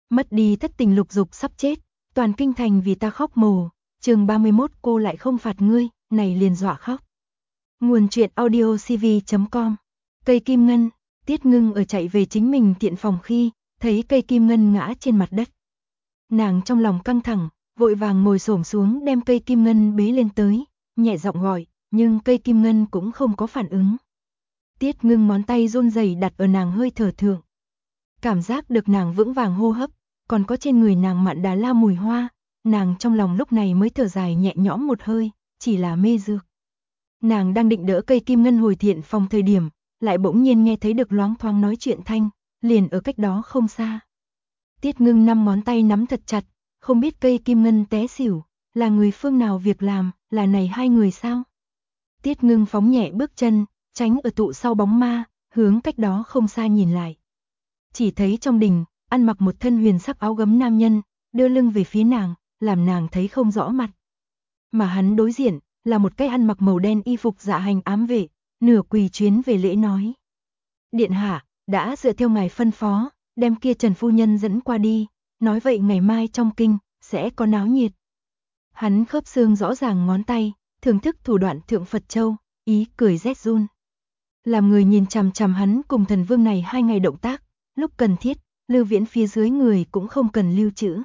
Mất đi thất tình lục dục sắp chết, toàn kinh thành vì ta khóc mồ, chương 31 cô lại không phạt ngươi, này liền dọa khóc. Nguồn truyện audio cv.com. Cây kim ngân, Tiết Ngưng ở chạy về chính mình tiện phòng khi thấy cây kim ngân ngã trên mặt đất. Nàng trong lòng căng thẳng, vội vàng ngồi xổm xuống đem cây kim ngân bế lên tới, nhẹ giọng gọi, nhưng cây kim ngân cũng không có phản ứng. Tiết Ngưng ngón tay run rẩy đặt ở nàng hơi thở thượng. Cảm giác được nàng vững vàng hô hấp, còn có trên người nàng mặn đà la mùi hoa, nàng trong lòng lúc này mới thở dài nhẹ nhõm một hơi, chỉ là mê dược. Nàng đang định đỡ cây kim ngân hồi thiện phòng thời điểm, lại bỗng nhiên nghe thấy được loáng thoáng nói chuyện thanh, liền ở cách đó không xa. Tiết Ngưng năm ngón tay nắm thật chặt, không biết cây kim ngân té xỉu, là người phương nào việc làm, là này hai người sao? Tiết Ngưng phóng nhẹ bước chân, tránh ở tụ sau bóng ma, hướng cách đó không xa nhìn lại. Chỉ thấy trong đình, ăn mặc một thân huyền sắc áo gấm nam nhân, đưa lưng về phía nàng, làm nàng thấy không rõ mặt. Mà hắn đối diện, là một cái ăn mặc màu đen y phục dạ hành ám vệ, nửa quỳ chuyến về lễ nói. Điện hạ, đã dựa theo ngài phân phó, đem kia Trần phu nhân dẫn qua đi, nói vậy ngày mai trong kinh, sẽ có náo nhiệt. Hắn khớp xương rõ ràng ngón tay, thưởng thức thủ đoạn thượng Phật Châu, ý cười rét run. Làm người nhìn chằm chằm hắn cùng thần vương này 2 ngày động tác, lúc cần thiết, lưu viễn phía dưới người cũng không cần lưu trữ.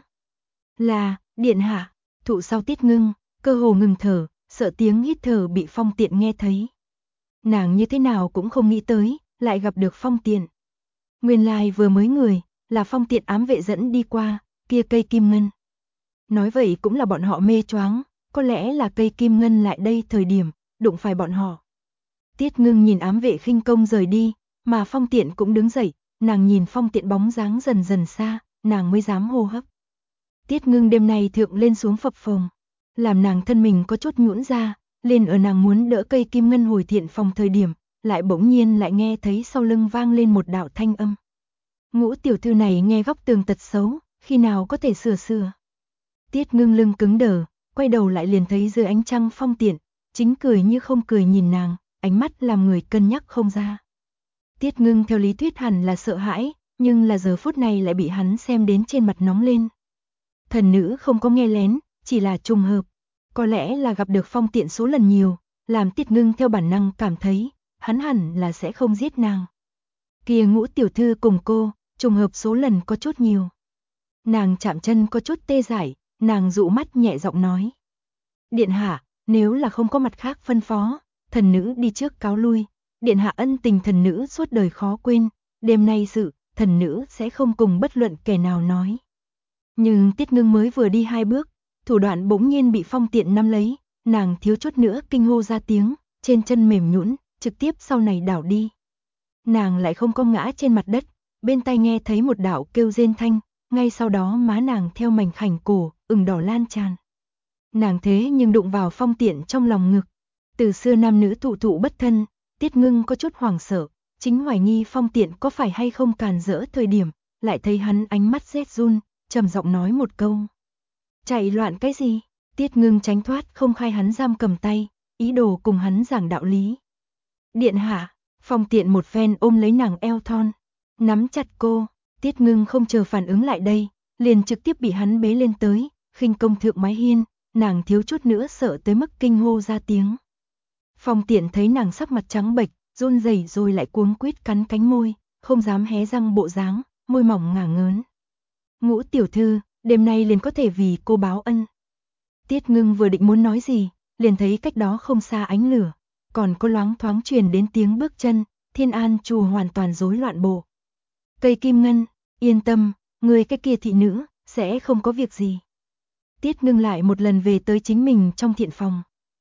Là, điện hạ, thụ sau Tiết Ngưng, cơ hồ ngừng thở, sợ tiếng hít thở bị Phong Tiện nghe thấy. Nàng như thế nào cũng không nghĩ tới, lại gặp được Phong Tiện. Nguyên lai vừa mới người, là Phong Tiện ám vệ dẫn đi qua, kia cây kim ngân. Nói vậy cũng là bọn họ mê choáng, có lẽ là cây kim ngân lại đây thời điểm, đụng phải bọn họ. Tiết Ngưng nhìn ám vệ khinh công rời đi, mà Phong Tiện cũng đứng dậy, nàng nhìn Phong Tiện bóng dáng dần dần xa, nàng mới dám hô hấp. Tiết Ngưng đêm nay thượng lên xuống phập phồng, làm nàng thân mình có chút nhũn ra, lên ở nàng muốn đỡ cây kim ngân hồi thiện phòng thời điểm, lại bỗng nhiên lại nghe thấy sau lưng vang lên một đạo thanh âm. Ngũ tiểu thư này nghe góc tường tật xấu, khi nào có thể sửa. Tiết Ngưng lưng cứng đờ, quay đầu lại liền thấy dưới ánh trăng Phong Tiện, chính cười như không cười nhìn nàng, ánh mắt làm người cân nhắc không ra. Tiết Ngưng theo lý thuyết hẳn là sợ hãi, nhưng là giờ phút này lại bị hắn xem đến trên mặt nóng lên. Thần nữ không có nghe lén, chỉ là trùng hợp. Có lẽ là gặp được Phong Tiện số lần nhiều, làm Tiết Ngưng theo bản năng cảm thấy, hắn hẳn là sẽ không giết nàng. Kia Ngũ tiểu thư cùng cô, trùng hợp số lần có chút nhiều. Nàng chạm chân có chút tê dại, nàng dụ mắt nhẹ giọng nói. Điện hạ, nếu là không có mặt khác phân phó, thần nữ đi trước cáo lui, điện hạ ân tình thần nữ suốt đời khó quên, đêm nay sự, thần nữ sẽ không cùng bất luận kẻ nào nói. Nhưng Tiết Ngưng mới vừa đi 2 bước, thủ đoạn bỗng nhiên bị Phong Tiện nắm lấy, nàng thiếu chút nữa kinh hô ra tiếng, trên chân mềm nhũn, trực tiếp sau này đảo đi. Nàng lại không có ngã trên mặt đất, bên tai nghe thấy một đạo kêu rên thanh, ngay sau đó má nàng theo mảnh khảnh cổ, ửng đỏ lan tràn. Nàng thế nhưng đụng vào Phong Tiện trong lòng ngực. Từ xưa nam nữ thụ thụ bất thân, Tiết Ngưng có chút hoảng sợ, chính hoài nghi Phong Tiện có phải hay không càn rỡ thời điểm, lại thấy hắn ánh mắt rét run, trầm giọng nói một câu. Chạy loạn cái gì? Tiết Ngưng tránh thoát không khai hắn giam cầm tay, ý đồ cùng hắn giảng đạo lý. Điện hạ, Phong Tiện một phen ôm lấy nàng eo thon, nắm chặt cô, Tiết Ngưng không chờ phản ứng lại đây, liền trực tiếp bị hắn bế lên tới, khinh công thượng mái hiên, nàng thiếu chút nữa sợ tới mức kinh hô ra tiếng. Phong Tiện thấy nàng sắc mặt trắng bệch, run rẩy rồi lại cuống quýt cắn cánh môi, không dám hé răng bộ dáng, môi mỏng ngả ngớn. Ngũ tiểu thư, đêm nay liền có thể vì cô báo ân. Tiết Ngưng vừa định muốn nói gì, liền thấy cách đó không xa ánh lửa, còn có loáng thoáng truyền đến tiếng bước chân, Thiên An chùa hoàn toàn rối loạn bộ. Cây kim ngân, yên tâm, người cái kia thị nữ, sẽ không có việc gì. Tiết Ngưng lại một lần về tới chính mình trong thiện phòng.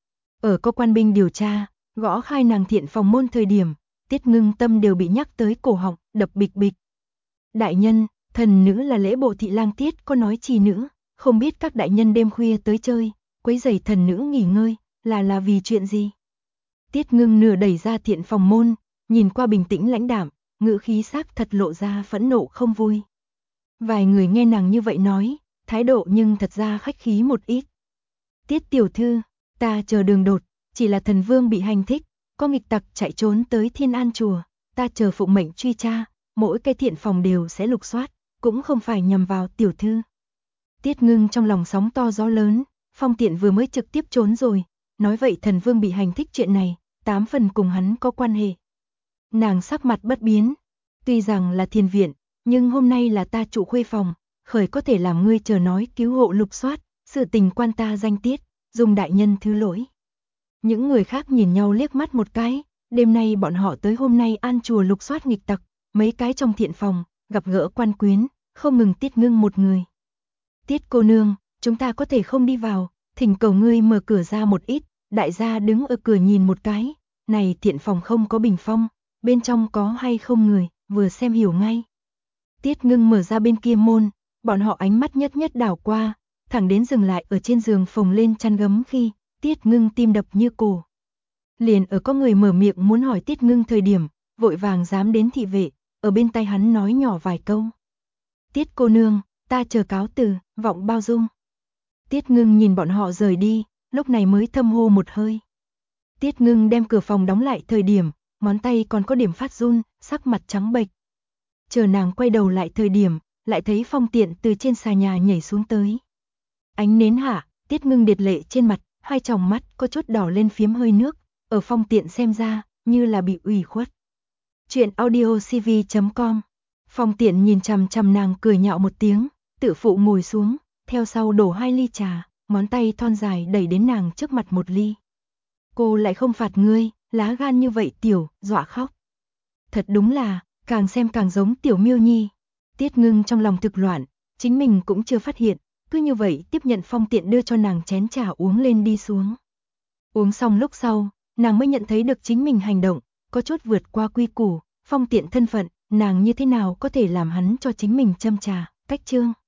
Ở có quan binh điều tra, gõ khai nàng thiện phòng môn thời điểm, Tiết Ngưng tâm đều bị nhắc tới cổ họng, đập bịch bịch. Đại nhân, thần nữ là lễ bộ thị lang Tiết có nói trì nữ, không biết các đại nhân đêm khuya tới chơi, quấy rầy thần nữ nghỉ ngơi, là vì chuyện gì? Tiết Ngưng nửa đẩy ra thiện phòng môn, nhìn qua bình tĩnh lãnh đạm, ngữ khí xác thật lộ ra phẫn nộ không vui. Vài người nghe nàng như vậy nói, thái độ nhưng thật ra khách khí một ít. Tiết tiểu thư, ta chờ đường đột, chỉ là thần vương bị hành thích, có nghịch tặc chạy trốn tới Thiên An chùa, ta chờ phụng mệnh truy tra, mỗi cái thiện phòng đều sẽ lục soát, cũng không phải nhằm vào tiểu thư. Tiết Ngưng trong lòng sóng to gió lớn, Phong Tiện vừa mới trực tiếp trốn rồi, nói vậy thần vương bị hành thích chuyện này, 8 phần cùng hắn có quan hệ. Nàng sắc mặt bất biến, tuy rằng là thiền viện, nhưng hôm nay là ta trụ khuê phòng, khởi có thể làm ngươi chờ nói cứu hộ lục soát, sự tình quan ta danh tiết, dùng đại nhân thứ lỗi. Những người khác nhìn nhau liếc mắt một cái, đêm nay bọn họ tới hôm nay an chùa lục soát nghịch tặc, mấy cái trong thiện phòng, gặp gỡ quan quyến, không ngừng Tiết Ngưng một người. Tiết cô nương, chúng ta có thể không đi vào, thỉnh cầu ngươi mở cửa ra một ít, đại gia đứng ở cửa nhìn một cái, này thiện phòng không có bình phong, bên trong có hay không người, vừa xem hiểu ngay. Tiết Ngưng mở ra bên kia môn, bọn họ ánh mắt nhất nhất đảo qua, thẳng đến dừng lại ở trên giường phồng lên chăn gấm khi, Tiết Ngưng tim đập như cổ. Liền ở có người mở miệng muốn hỏi Tiết Ngưng thời điểm, vội vàng dám đến thị vệ, ở bên tai hắn nói nhỏ vài câu. Tiết cô nương, ta chờ cáo từ, vọng bao dung. Tiết Ngưng nhìn bọn họ rời đi, lúc này mới thâm hô một hơi. Tiết Ngưng đem cửa phòng đóng lại thời điểm, ngón tay còn có điểm phát run, sắc mặt trắng bệch. Chờ nàng quay đầu lại thời điểm, lại thấy Phong Tiện từ trên xà nhà nhảy xuống tới. Ánh nến hạ, Tiết Ngưng điệt lệ trên mặt, hai tròng mắt có chút đỏ lên phiếm hơi nước, ở Phong Tiện xem ra, như là bị ủy khuất. Chuyện audiocv.com. Phong Tiện nhìn chằm chằm nàng cười nhạo một tiếng, tự phụ ngồi xuống, theo sau đổ 2 ly trà, ngón tay thon dài đẩy đến nàng trước mặt một ly. Cô lại không phạt ngươi, lá gan như vậy tiểu, dọa khóc. Thật đúng là, càng xem càng giống tiểu miêu nhi. Tiết Ngưng trong lòng thực loạn, chính mình cũng chưa phát hiện, cứ như vậy tiếp nhận Phong Tiện đưa cho nàng chén trà uống lên đi xuống. Uống xong lúc sau, nàng mới nhận thấy được chính mình hành động, có chút vượt qua quy củ, Phong Tiện thân phận, nàng như thế nào có thể làm hắn cho chính mình châm trà, cách chương.